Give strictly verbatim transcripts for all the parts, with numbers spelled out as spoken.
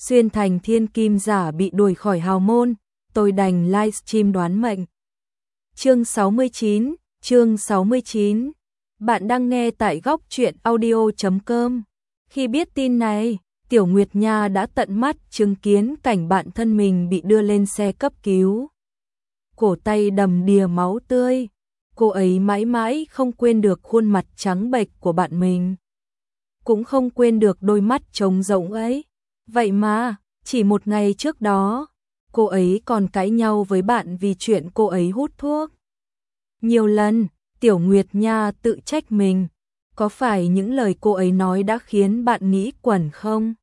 xuyên thành thiên kim giả bị đuổi khỏi hào môn, tôi đành livestream đoán mệnh. Chương sáu mươi chín, chương sáu mươi chín. Bạn đang nghe tại góc truyện audio chấm com. Khi biết tin này, Tiểu Nguyệt Nha đã tận mắt chứng kiến cảnh bạn thân mình bị đưa lên xe cấp cứu. Cổ tay đầm đìa máu tươi, cô ấy mãi mãi không quên được khuôn mặt trắng bệch của bạn mình. Cũng không quên được đôi mắt trống rỗng ấy. Vậy mà, chỉ một ngày trước đó, cô ấy còn cãi nhau với bạn vì chuyện cô ấy hút thuốc. Nhiều lần, Tiểu Nguyệt Nha tự trách mình. Có phải những lời cô ấy nói đã khiến bạn nghĩ quẩn không?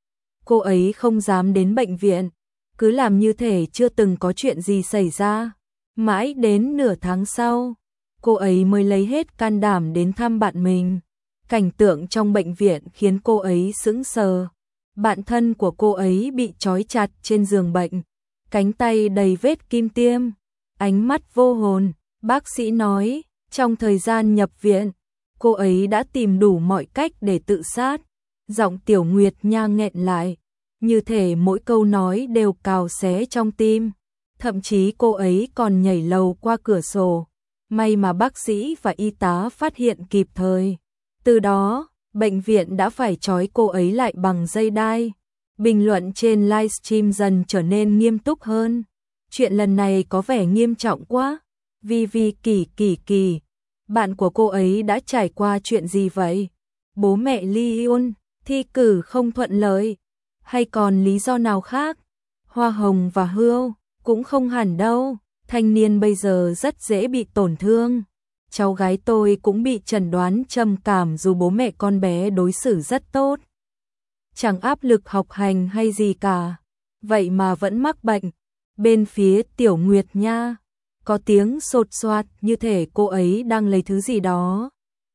Cô ấy không dám đến bệnh viện, cứ làm như thể chưa từng có chuyện gì xảy ra. Mãi đến nửa tháng sau, cô ấy mới lấy hết can đảm đến thăm bạn mình. Cảnh tượng trong bệnh viện khiến cô ấy sững sờ. Bạn thân của cô ấy bị trói chặt trên giường bệnh, cánh tay đầy vết kim tiêm, ánh mắt vô hồn. Bác sĩ nói, trong thời gian nhập viện, cô ấy đã tìm đủ mọi cách để tự sát. Giọng Tiểu Nguyệt Nha nghẹn lại, như thể mỗi câu nói đều cào xé trong tim. Thậm chí cô ấy còn nhảy lầu qua cửa sổ. May mà bác sĩ và y tá phát hiện kịp thời. Từ đó, bệnh viện đã phải trói cô ấy lại bằng dây đai. Bình luận trên livestream dần trở nên nghiêm túc hơn. Chuyện lần này có vẻ nghiêm trọng quá. Vi Vi Kỳ Kỳ Kỳ, bạn của cô ấy đã trải qua chuyện gì vậy? Bố mẹ ly hôn, thi cử không thuận lợi, hay còn lý do nào khác? Hoa hồng và hươu cũng không hẳn đâu. Thanh niên bây giờ rất dễ bị tổn thương. Cháu gái tôi cũng bị chẩn đoán trầm cảm dù bố mẹ con bé đối xử rất tốt. Chẳng áp lực học hành hay gì cả, vậy mà vẫn mắc bệnh. Bên phía Tiểu Nguyệt Nha, có tiếng sột soạt như thể cô ấy đang lấy thứ gì đó.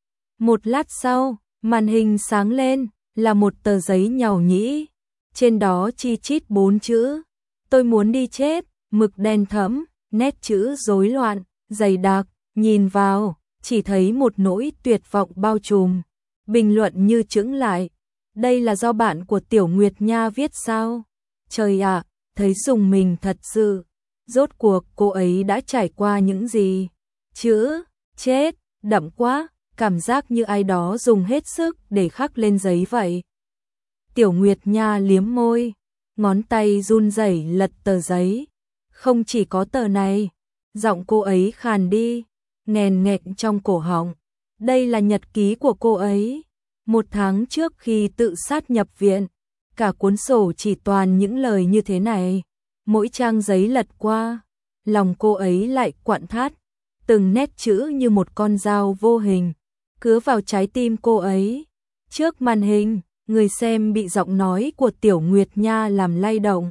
Một lát sau, màn hình sáng lên, là một tờ giấy nhàu nhĩ. Trên đó chi chít bốn chữ, tôi muốn đi chết, mực đen thẫm, nét chữ rối loạn, dày đặc, nhìn vào, chỉ thấy một nỗi tuyệt vọng bao trùm. Bình luận như chững lại, đây là do bạn của Tiểu Nguyệt Nha viết sao? Trời ạ, thấy rùng mình thật sự. Rốt cuộc cô ấy đã trải qua những gì? Chữ chết đậm quá, cảm giác như ai đó dùng hết sức để khắc lên giấy vậy. Tiểu Nguyệt Nha liếm môi, ngón tay run rẩy lật tờ giấy. Không chỉ có tờ này, giọng cô ấy khàn đi, nghèn nghẹn trong cổ họng. Đây là nhật ký của cô ấy. Một tháng trước khi tự sát nhập viện, cả cuốn sổ chỉ toàn những lời như thế này. Mỗi trang giấy lật qua, lòng cô ấy lại quặn thắt, từng nét chữ như một con dao vô hình, cứa vào trái tim cô ấy. Trước màn hình, người xem bị giọng nói của Tiểu Nguyệt Nha làm lay động.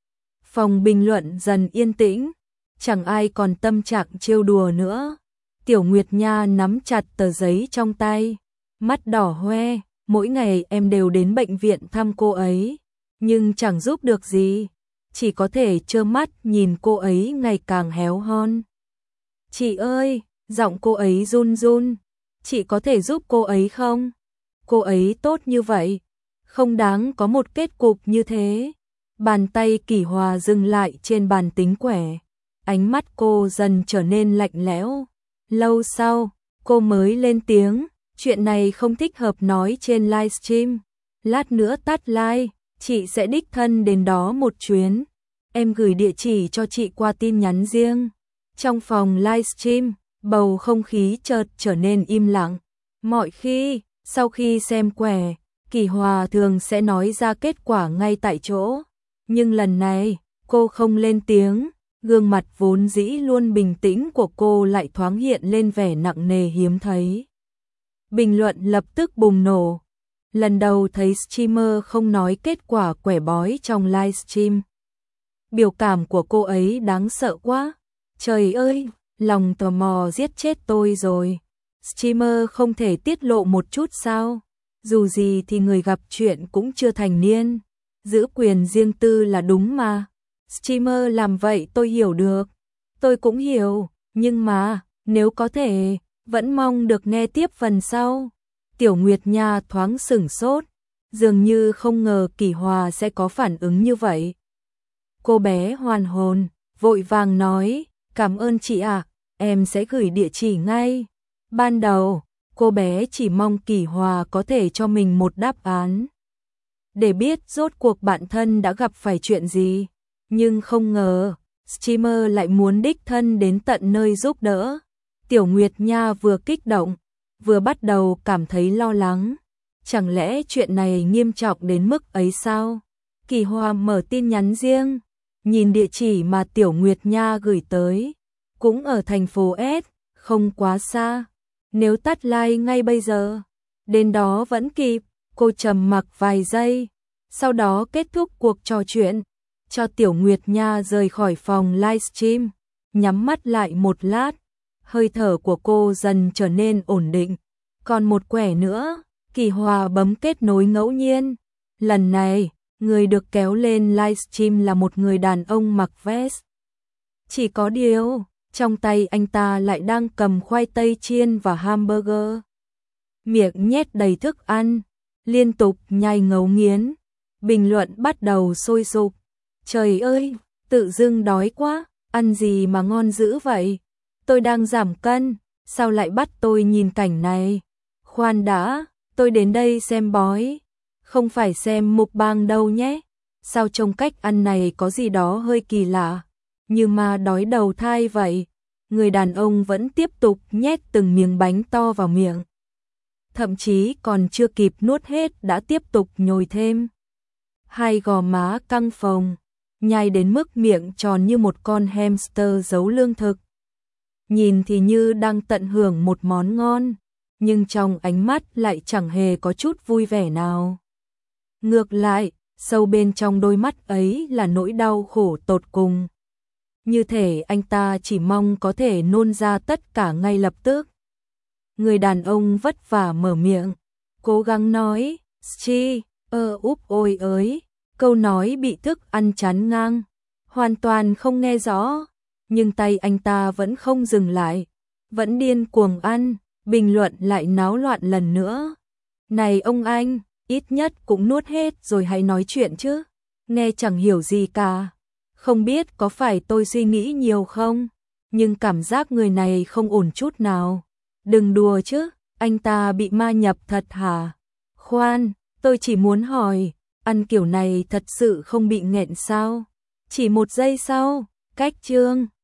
Phòng bình luận dần yên tĩnh, chẳng ai còn tâm trạng trêu đùa nữa. Tiểu Nguyệt Nha nắm chặt tờ giấy trong tay, mắt đỏ hoe, mỗi ngày em đều đến bệnh viện thăm cô ấy, nhưng chẳng giúp được gì. Chỉ có thể trơ mắt nhìn cô ấy ngày càng héo hon. Chị ơi, giọng cô ấy run run, chị có thể giúp cô ấy không? Cô ấy tốt như vậy, không đáng có một kết cục như thế. Bàn tay Kỷ Hòa dừng lại trên bàn tính quẻ, ánh mắt cô dần trở nên lạnh lẽo. Lâu sau, cô mới lên tiếng, chuyện này không thích hợp nói trên livestream. Lát nữa tắt live, chị sẽ đích thân đến đó một chuyến. Em gửi địa chỉ cho chị qua tin nhắn riêng. Trong phòng livestream, bầu không khí chợt trở nên im lặng. Mọi khi, sau khi xem quẻ, Kỷ Hòa thường sẽ nói ra kết quả ngay tại chỗ. Nhưng lần này, cô không lên tiếng, gương mặt vốn dĩ luôn bình tĩnh của cô lại thoáng hiện lên vẻ nặng nề hiếm thấy. Bình luận lập tức bùng nổ. Lần đầu thấy streamer không nói kết quả quẻ bói trong livestream. Biểu cảm của cô ấy đáng sợ quá. Trời ơi, lòng tò mò giết chết tôi rồi. Streamer không thể tiết lộ một chút sao? Dù gì thì người gặp chuyện cũng chưa thành niên. Giữ quyền riêng tư là đúng mà. Streamer làm vậy tôi hiểu được. Tôi cũng hiểu, nhưng mà, nếu có thể, vẫn mong được nghe tiếp phần sau. Tiểu Nguyệt Nha thoáng sửng sốt. dường như không ngờ Kỷ Hòa sẽ có phản ứng như vậy. Cô bé hoàn hồn, vội vàng nói, cảm ơn chị ạ, em sẽ gửi địa chỉ ngay. Ban đầu, cô bé chỉ mong Kỷ Hòa có thể cho mình một đáp án, để biết rốt cuộc bản thân đã gặp phải chuyện gì. Nhưng không ngờ, streamer lại muốn đích thân đến tận nơi giúp đỡ. Tiểu Nguyệt Nha vừa kích động, vừa bắt đầu cảm thấy lo lắng. Chẳng lẽ chuyện này nghiêm trọng đến mức ấy sao? Kỷ Hòa mở tin nhắn riêng, nhìn địa chỉ mà Tiểu Nguyệt Nha gửi tới, cũng ở thành phố S, không quá xa. Nếu tắt like ngay bây giờ, đến đó vẫn kịp. Cô trầm mặc vài giây, sau đó kết thúc cuộc trò chuyện, cho Tiểu Nguyệt Nha rời khỏi phòng livestream, nhắm mắt lại một lát, hơi thở của cô dần trở nên ổn định. Còn một quẻ nữa, Kỷ Hòa bấm kết nối ngẫu nhiên. Lần này, người được kéo lên livestream là một người đàn ông mặc vest. Chỉ có điều, trong tay anh ta lại đang cầm khoai tây chiên và hamburger. Miệng nhét đầy thức ăn, liên tục nhai ngấu nghiến. Bình luận bắt đầu sôi sục. Trời ơi, tự dưng đói quá, ăn gì mà ngon dữ vậy? Tôi đang giảm cân, sao lại bắt tôi nhìn cảnh này? Khoan đã, tôi đến đây xem bói, không phải xem mukbang đâu nhé. Sao trông cách ăn này có gì đó hơi kỳ lạ, như ma đói đầu thai vậy. Người đàn ông vẫn tiếp tục nhét từng miếng bánh to vào miệng. Thậm chí còn chưa kịp nuốt hết đã tiếp tục nhồi thêm. Hai gò má căng phồng, nhai đến mức miệng tròn như một con hamster giấu lương thực. Nhìn thì như đang tận hưởng một món ngon, nhưng trong ánh mắt lại chẳng hề có chút vui vẻ nào. Ngược lại, sâu bên trong đôi mắt ấy là nỗi đau khổ tột cùng. Như thể anh ta chỉ mong có thể nôn ra tất cả ngay lập tức. Người đàn ông vất vả mở miệng, cố gắng nói, chi, ơ úp ôi ới, câu nói bị thức ăn chắn ngang, hoàn toàn không nghe rõ, nhưng tay anh ta vẫn không dừng lại, vẫn điên cuồng ăn, bình luận lại náo loạn lần nữa. Này ông anh, ít nhất cũng nuốt hết rồi hãy nói chuyện chứ, nghe chẳng hiểu gì cả. Không biết có phải tôi suy nghĩ nhiều không, nhưng cảm giác người này không ổn chút nào. Đừng đùa chứ, anh ta bị ma nhập thật hả? Khoan, tôi chỉ muốn hỏi, ăn kiểu này thật sự không bị nghẹn sao? Chỉ một giây sau, cách chương